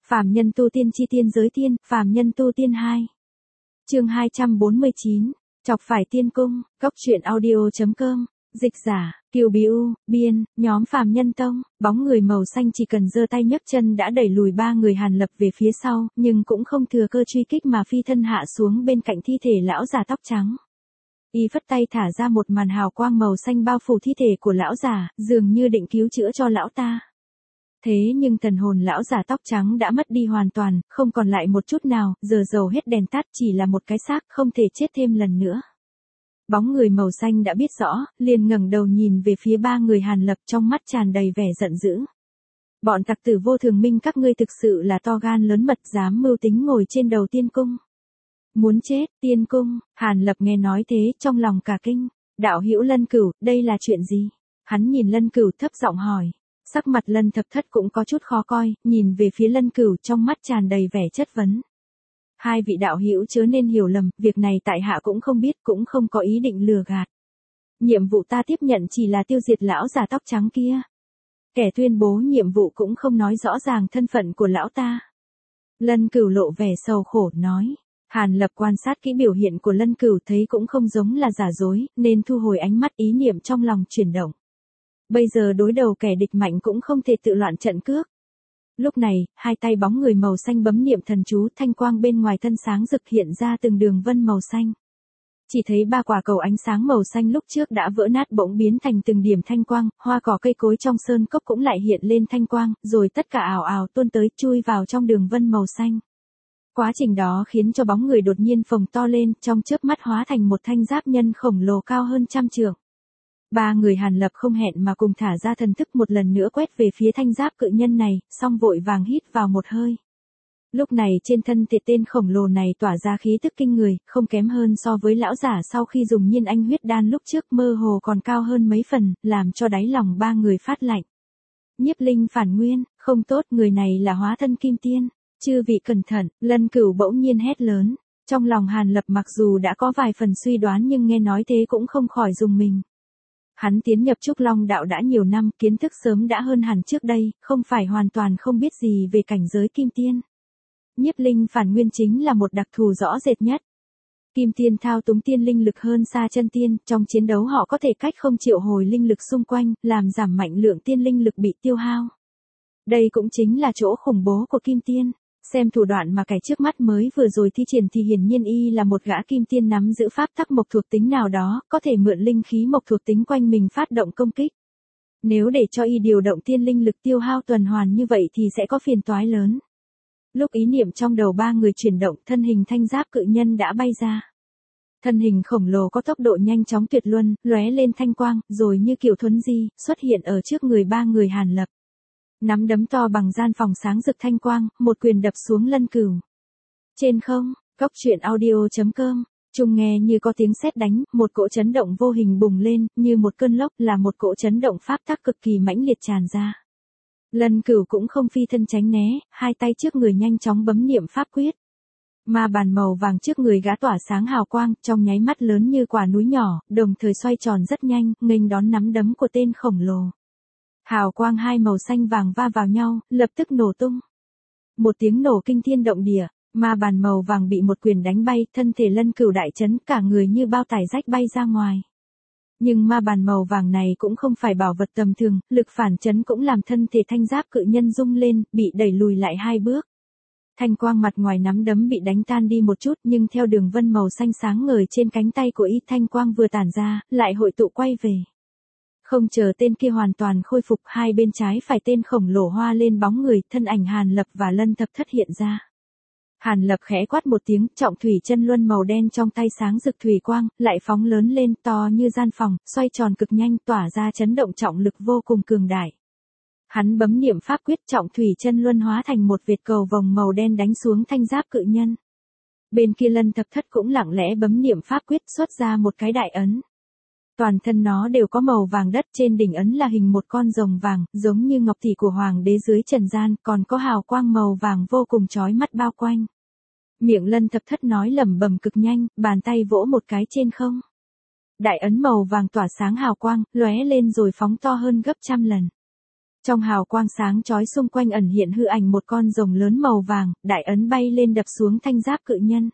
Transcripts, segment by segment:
Phàm nhân tu tiên chi tiên giới tiên, phàm nhân tu tiên 2. Chương 249, chọc phải tiên cung, góc truyện audio.com, dịch giả, Kiều Biu, biên, nhóm phàm nhân tông, bóng người màu xanh chỉ cần giơ tay nhấc chân đã đẩy lùi ba người Hàn Lập về phía sau, nhưng cũng không thừa cơ truy kích mà phi thân hạ xuống bên cạnh thi thể lão già tóc trắng. Y phất tay thả ra một màn hào quang màu xanh bao phủ thi thể của lão già, dường như định cứu chữa cho lão ta. Thế nhưng thần hồn lão già tóc trắng đã mất đi hoàn toàn, không còn lại một chút nào, giờ dầu hết đèn tắt, chỉ là một cái xác, không thể chết thêm lần nữa. Bóng người màu xanh đã biết rõ, liền ngẩng đầu nhìn về phía ba người Hàn Lập, trong mắt tràn đầy vẻ giận dữ. Bọn tặc tử Vô Thường Minh, các ngươi thực sự là to gan lớn mật, dám mưu tính ngồi trên đầu tiên cung. Muốn chết, tiên cung. Hàn Lập nghe nói thế, trong lòng cả kinh. Đạo hữu Lân Cửu, đây là chuyện gì? Hắn nhìn Lân Cửu thấp giọng hỏi. Sắc mặt Lân Thập Thất cũng có chút khó coi, nhìn về phía Lân Cửu, trong mắt tràn đầy vẻ chất vấn. Hai vị đạo hữu chớ nên hiểu lầm, việc này tại hạ cũng không biết, cũng không có ý định lừa gạt. Nhiệm vụ ta tiếp nhận chỉ là tiêu diệt lão già tóc trắng kia. Kẻ tuyên bố nhiệm vụ cũng không nói rõ ràng thân phận của lão ta. Lân Cửu lộ vẻ sầu khổ nói. Hàn Lập quan sát kỹ biểu hiện của Lân Cửu thấy cũng không giống là giả dối, nên thu hồi ánh mắt, ý niệm trong lòng chuyển động. Bây giờ đối đầu kẻ địch mạnh cũng không thể tự loạn trận cước. Lúc này, hai tay bóng người màu xanh bấm niệm thần chú, thanh quang bên ngoài thân sáng rực hiện ra từng đường vân màu xanh. Chỉ thấy ba quả cầu ánh sáng màu xanh lúc trước đã vỡ nát bỗng biến thành từng điểm thanh quang, hoa cỏ cây cối trong sơn cốc cũng lại hiện lên thanh quang, rồi tất cả ào ào tuôn tới, chui vào trong đường vân màu xanh. Quá trình đó khiến cho bóng người đột nhiên phồng to lên, trong chớp mắt hóa thành một thanh giáp nhân khổng lồ cao hơn 100 trượng. Ba người Hàn Lập không hẹn mà cùng thả ra thần thức, một lần nữa quét về phía thanh giáp cự nhân này, xong vội vàng hít vào một hơi. Lúc này trên thân thể tên khổng lồ này tỏa ra khí tức kinh người, không kém hơn so với lão giả sau khi dùng Nhiên Anh huyết đan lúc trước, mơ hồ còn cao hơn mấy phần, làm cho đáy lòng ba người phát lạnh. Nhiếp Linh phản nguyên, không tốt, người này là hóa thân kim tiên. Chư vị cẩn thận, Lân Cửu bỗng nhiên hét lớn. Trong lòng Hàn Lập mặc dù đã có vài phần suy đoán nhưng nghe nói thế cũng không khỏi rùng mình. Hắn tiến nhập Trúc Long đạo đã nhiều năm, kiến thức sớm đã hơn hẳn trước đây, không phải hoàn toàn không biết gì về cảnh giới kim tiên. Nhiếp Linh phản nguyên chính là một đặc thù rõ rệt nhất. Kim tiên thao túng tiên linh lực hơn xa chân tiên, trong chiến đấu họ có thể cách không triệu hồi linh lực xung quanh, làm giảm mạnh lượng tiên linh lực bị tiêu hao. Đây cũng chính là chỗ khủng bố của kim tiên. Xem thủ đoạn mà kẻ trước mắt mới vừa rồi thi triển thì hiển nhiên y là một gã kim tiên nắm giữ pháp tắc mộc thuộc tính nào đó, có thể mượn linh khí mộc thuộc tính quanh mình phát động công kích. Nếu để cho y điều động tiên linh lực tiêu hao tuần hoàn như vậy thì sẽ có phiền toái lớn. Lúc ý niệm trong đầu ba người chuyển động, thân hình thanh giáp cự nhân đã bay ra. Thân hình khổng lồ có tốc độ nhanh chóng tuyệt luân, lóe lên thanh quang, rồi như kiểu thuấn di, xuất hiện ở trước người ba người Hàn Lập. Nắm đấm to bằng gian phòng sáng rực thanh quang, một quyền đập xuống Lân Cửu. Trên không, góc truyện audio.com, Trung nghe như có tiếng sét đánh, một cỗ chấn động vô hình bùng lên, như một cơn lốc, là một cỗ chấn động pháp tắc cực kỳ mãnh liệt tràn ra. Lân Cửu cũng không phi thân tránh né, hai tay trước người nhanh chóng bấm niệm pháp quyết. Ma bàn màu vàng trước người gã tỏa sáng hào quang, trong nháy mắt lớn như quả núi nhỏ, đồng thời xoay tròn rất nhanh, nghênh đón nắm đấm của tên khổng lồ. Hào quang hai màu xanh vàng va vào nhau, lập tức nổ tung. Một tiếng nổ kinh thiên động địa, ma bàn màu vàng bị một quyền đánh bay, thân thể Lân Cửu đại chấn, cả người như bao tải rách bay ra ngoài. Nhưng ma bàn màu vàng này cũng không phải bảo vật tầm thường, lực phản chấn cũng làm thân thể thanh giáp cự nhân rung lên, bị đẩy lùi lại hai bước. Thanh quang mặt ngoài nắm đấm bị đánh tan đi một chút, nhưng theo đường vân màu xanh sáng ngời trên cánh tay của y, thanh quang vừa tản ra, lại hội tụ quay về. Không chờ tên kia hoàn toàn khôi phục, hai bên trái phải tên khổng lồ hoa lên bóng người, thân ảnh Hàn Lập và Lân Thập Thất hiện ra. Hàn Lập khẽ quát một tiếng, trọng thủy chân luân màu đen trong tay sáng rực thủy quang, lại phóng lớn lên, to như gian phòng, xoay tròn cực nhanh, tỏa ra chấn động trọng lực vô cùng cường đại. Hắn bấm niệm pháp quyết, trọng thủy chân luân hóa thành một vệt cầu vồng màu đen đánh xuống thanh giáp cự nhân. Bên kia Lân Thập Thất cũng lặng lẽ bấm niệm pháp quyết, xuất ra một cái đại ấn. Toàn thân nó đều có màu vàng đất, trên đỉnh ấn là hình một con rồng vàng, giống như ngọc tỷ của hoàng đế dưới trần gian, còn có hào quang màu vàng vô cùng chói mắt bao quanh. Miệng Lân Thập Thất nói lẩm bẩm cực nhanh, bàn tay vỗ một cái trên không. Đại ấn màu vàng tỏa sáng hào quang, lóe lên rồi phóng to hơn gấp 100 lần. Trong hào quang sáng chói xung quanh ẩn hiện hư ảnh một con rồng lớn màu vàng, đại ấn bay lên đập xuống thanh giáp cự nhân.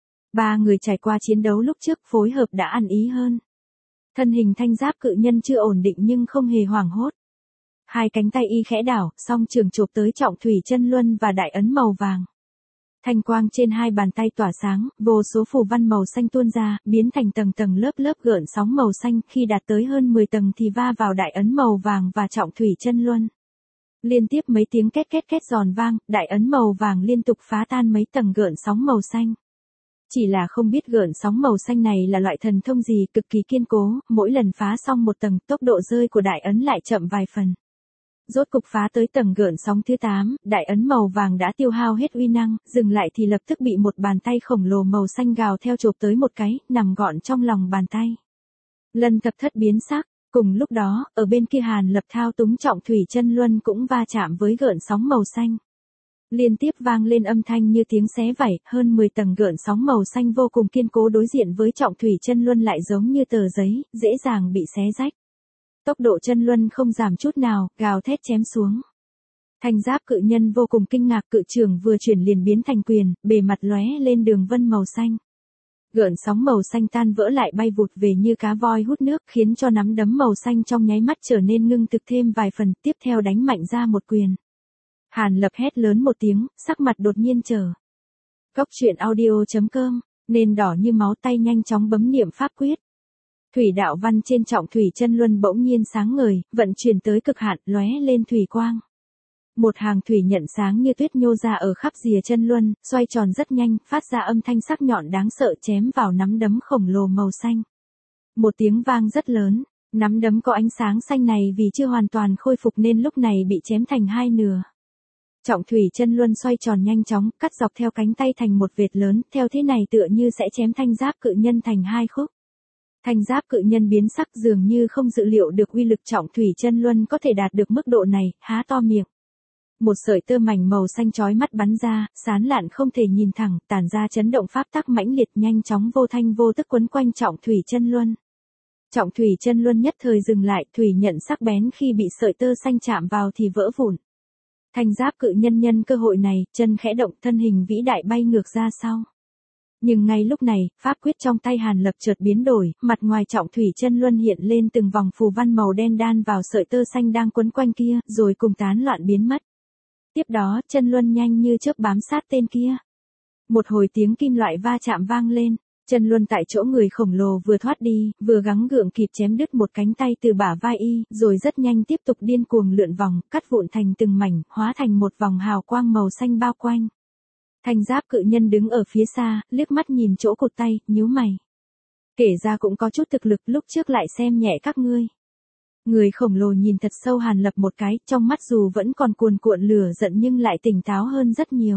Ba người trải qua chiến đấu lúc trước phối hợp đã ăn ý hơn. Thân hình thanh giáp cự nhân chưa ổn định nhưng không hề hoảng hốt. Hai cánh tay y khẽ đảo, song trường chộp tới trọng thủy chân luân và đại ấn màu vàng. Thanh quang trên hai bàn tay tỏa sáng, vô số phù văn màu xanh tuôn ra, biến thành tầng tầng lớp lớp gợn sóng màu xanh, khi đạt tới hơn 10 tầng thì va vào đại ấn màu vàng và trọng thủy chân luân. Liên tiếp mấy tiếng két két két giòn vang, đại ấn màu vàng liên tục phá tan mấy tầng gợn sóng màu xanh. Chỉ là không biết gợn sóng màu xanh này là loại thần thông gì, cực kỳ kiên cố, mỗi lần phá xong một tầng, tốc độ rơi của đại ấn lại chậm vài phần. Rốt cục phá tới tầng gợn sóng thứ 8, đại ấn màu vàng đã tiêu hao hết uy năng, dừng lại thì lập tức bị một bàn tay khổng lồ màu xanh gào theo chộp tới một cái, nằm gọn trong lòng bàn tay. Lân Thập Thất biến sắc, cùng lúc đó, ở bên kia Hàn Lập thao túng trọng thủy chân luân cũng va chạm với gợn sóng màu xanh. Liên tiếp vang lên âm thanh như tiếng xé vảy, hơn 10 tầng gợn sóng màu xanh vô cùng kiên cố đối diện với trọng thủy chân luân lại giống như tờ giấy, dễ dàng bị xé rách. Tốc độ chân luân không giảm chút nào, gào thét chém xuống. Thanh giáp cự nhân vô cùng kinh ngạc, cự trường vừa chuyển liền biến thành quyền, bề mặt lóe lên đường vân màu xanh. Gợn sóng màu xanh tan vỡ lại bay vụt về như cá voi hút nước, khiến cho nắm đấm màu xanh trong nháy mắt trở nên ngưng thực thêm vài phần, tiếp theo đánh mạnh ra một quyền. Hàn Lập hét lớn một tiếng, sắc mặt đột nhiên trở. Góc truyện audio.com, nên đỏ như máu, tay nhanh chóng bấm niệm pháp quyết. Thủy đạo văn trên trọng thủy chân luân bỗng nhiên sáng ngời, vận chuyển tới cực hạn, lóe lên thủy quang. Một hàng thủy nhận sáng như tuyết nhô ra ở khắp rìa chân luân, xoay tròn rất nhanh, phát ra âm thanh sắc nhọn đáng sợ chém vào nắm đấm khổng lồ màu xanh. Một tiếng vang rất lớn, nắm đấm có ánh sáng xanh này vì chưa hoàn toàn khôi phục nên lúc này bị chém thành hai nửa. Trọng thủy chân luân xoay tròn nhanh chóng, cắt dọc theo cánh tay thành một vệt lớn, theo thế này tựa như sẽ chém thanh giáp cự nhân thành hai khúc. Thanh giáp cự nhân biến sắc, dường như không dự liệu được uy lực trọng thủy chân luân có thể đạt được mức độ này, há to miệng. Một sợi tơ mảnh màu xanh chói mắt bắn ra, sán lạn không thể nhìn thẳng, tản ra chấn động pháp tắc mãnh liệt, nhanh chóng vô thanh vô tức quấn quanh trọng thủy chân luân. Trọng thủy chân luân nhất thời dừng lại, thủy nhận sắc bén khi bị sợi tơ xanh chạm vào thì vỡ vụn. Thanh giáp cự nhân nhân cơ hội này, chân khẽ động, thân hình vĩ đại bay ngược ra sau. Nhưng ngay lúc này, pháp quyết trong tay Hàn Lập chợt biến đổi, mặt ngoài trọng thủy chân luân hiện lên từng vòng phù văn màu đen đan vào sợi tơ xanh đang quấn quanh kia, rồi cùng tán loạn biến mất. Tiếp đó, chân luân nhanh như chớp bám sát tên kia. Một hồi tiếng kim loại va chạm vang lên, chân luân tại chỗ người khổng lồ vừa thoát đi, vừa gắng gượng kịp chém đứt một cánh tay từ bả vai y, rồi rất nhanh tiếp tục điên cuồng lượn vòng, cắt vụn thành từng mảnh, hóa thành một vòng hào quang màu xanh bao quanh. Thanh giáp cự nhân đứng ở phía xa, liếc mắt nhìn chỗ cụt tay, nhíu mày. Kể ra cũng có chút thực lực, lúc trước lại xem nhẹ các ngươi. Người khổng lồ nhìn thật sâu Hàn Lập một cái, trong mắt dù vẫn còn cuồn cuộn lửa giận nhưng lại tỉnh táo hơn rất nhiều.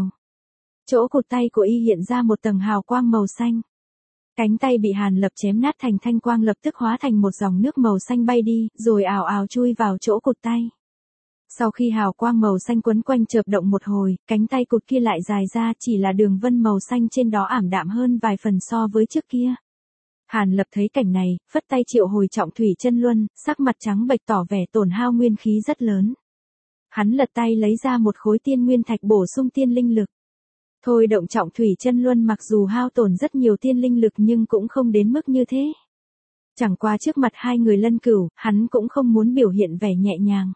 Chỗ cụt tay của y hiện ra một tầng hào quang màu xanh. Cánh tay bị Hàn Lập chém nát thành thanh quang lập tức hóa thành một dòng nước màu xanh bay đi, rồi ào ào chui vào chỗ cụt tay. Sau khi hào quang màu xanh quấn quanh chợp động một hồi, cánh tay cụt kia lại dài ra, chỉ là đường vân màu xanh trên đó ảm đạm hơn vài phần so với trước kia. Hàn Lập thấy cảnh này, phất tay triệu hồi trọng thủy chân luân, sắc mặt trắng bệch tỏ vẻ tổn hao nguyên khí rất lớn. Hắn lật tay lấy ra một khối tiên nguyên thạch bổ sung tiên linh lực. Thôi động trọng thủy chân luân mặc dù hao tổn rất nhiều tiên linh lực nhưng cũng không đến mức như thế. Chẳng qua trước mặt hai người Lân Cửu, hắn cũng không muốn biểu hiện vẻ nhẹ nhàng.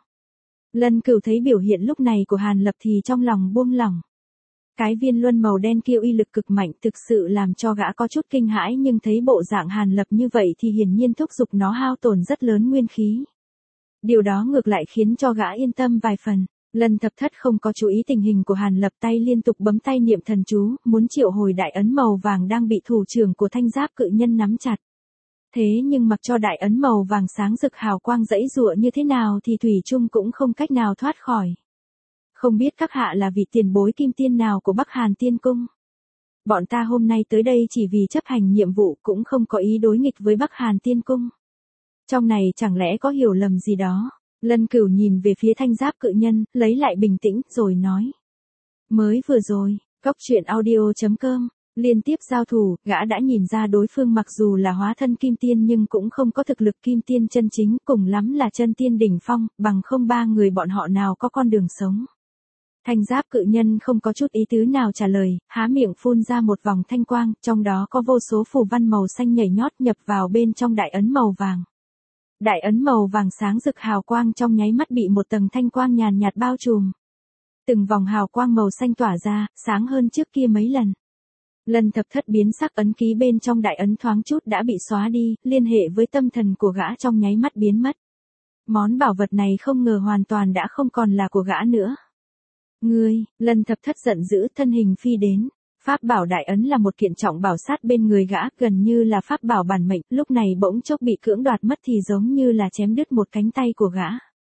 Lân Cửu thấy biểu hiện lúc này của Hàn Lập thì trong lòng buông lỏng. Cái viên luân màu đen kia uy lực cực mạnh thực sự làm cho gã có chút kinh hãi, nhưng thấy bộ dạng Hàn Lập như vậy thì hiển nhiên thúc giục nó hao tổn rất lớn nguyên khí. Điều đó ngược lại khiến cho gã yên tâm vài phần. Lân Thập Thất không có chú ý tình hình của Hàn Lập, tay liên tục bấm tay niệm thần chú, muốn triệu hồi đại ấn màu vàng đang bị thủ trưởng của thanh giáp cự nhân nắm chặt. Thế nhưng mặc cho đại ấn màu vàng sáng rực hào quang giãy giụa như thế nào thì thủy chung cũng không cách nào thoát khỏi. Không biết các hạ là vị tiền bối kim tiên nào của Bắc Hàn Tiên Cung. Bọn ta hôm nay tới đây chỉ vì chấp hành nhiệm vụ, cũng không có ý đối nghịch với Bắc Hàn Tiên Cung. Trong này chẳng lẽ có hiểu lầm gì đó. Lân Cửu nhìn về phía thanh giáp cự nhân, lấy lại bình tĩnh, rồi nói. Mới vừa rồi, góc truyện audio.com Liên tiếp giao thủ, gã đã nhìn ra đối phương mặc dù là hóa thân kim tiên nhưng cũng không có thực lực kim tiên chân chính, cùng lắm là chân tiên đỉnh phong, bằng không ba người bọn họ nào có con đường sống. Thanh giáp cự nhân không có chút ý tứ nào trả lời, há miệng phun ra một vòng thanh quang, trong đó có vô số phù văn màu xanh nhảy nhót nhập vào bên trong đại ấn màu vàng. Đại ấn màu vàng sáng rực hào quang trong nháy mắt bị một tầng thanh quang nhàn nhạt bao trùm. Từng vòng hào quang màu xanh tỏa ra, sáng hơn trước kia mấy lần. Lần thập thất biến sắc ấn ký bên trong đại ấn thoáng chút đã bị xóa đi, liên hệ với tâm thần của gã trong nháy mắt biến mất. Món bảo vật này không ngờ hoàn toàn đã không còn là của gã nữa. Ngươi, lần thập thất giận dữ thân hình phi đến. Pháp bảo đại ấn là một kiện trọng bảo sát bên người gã, gần như là pháp bảo bản mệnh, lúc này bỗng chốc bị cưỡng đoạt mất thì giống như là chém đứt một cánh tay của gã.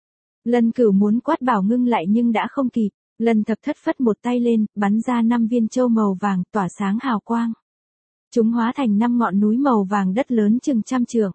Lần Cửu muốn quát bảo ngưng lại nhưng đã không kịp. Lần thập thất phất một tay lên, bắn ra 5 viên châu màu vàng tỏa sáng hào quang. Chúng hóa thành 5 ngọn núi màu vàng đất lớn chừng 100 trượng.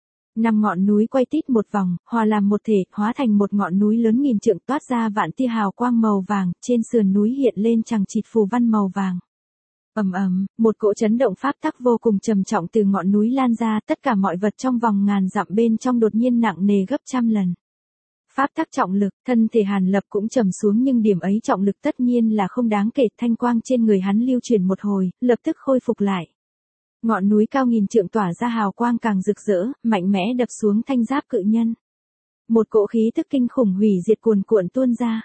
5 ngọn núi quay tít một vòng, hòa làm một thể, hóa thành một ngọn núi lớn nghìn trượng toát ra vạn tia hào quang màu vàng, trên sườn núi hiện lên chằng chịt phù văn màu vàng. Ầm ầm, một cỗ chấn động pháp tắc vô cùng trầm trọng từ ngọn núi lan ra, tất cả mọi vật trong vòng ngàn dặm bên trong đột nhiên nặng nề gấp 100 lần. Pháp tắc trọng lực, thân thể Hàn Lập cũng trầm xuống nhưng điểm ấy trọng lực tất nhiên là không đáng kể, thanh quang trên người hắn lưu chuyển một hồi, lập tức khôi phục lại. Ngọn núi cao nghìn trượng tỏa ra hào quang càng rực rỡ, mạnh mẽ đập xuống thanh giáp cự nhân. Một cỗ khí tức kinh khủng hủy diệt cuồn cuộn tuôn ra.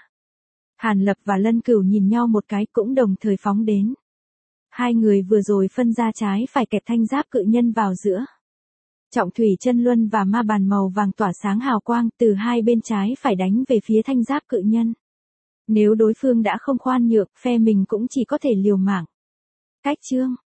Hàn Lập và Lân Cửu nhìn nhau một cái cũng đồng thời phóng đến. Hai người vừa rồi phân ra trái phải kẹp thanh giáp cự nhân vào giữa. Trọng thủy chân luân và ma bàn màu vàng tỏa sáng hào quang từ hai bên trái phải đánh về phía thanh giáp cự nhân. Nếu đối phương đã không khoan nhượng, phe mình cũng chỉ có thể liều mạng. Cách chương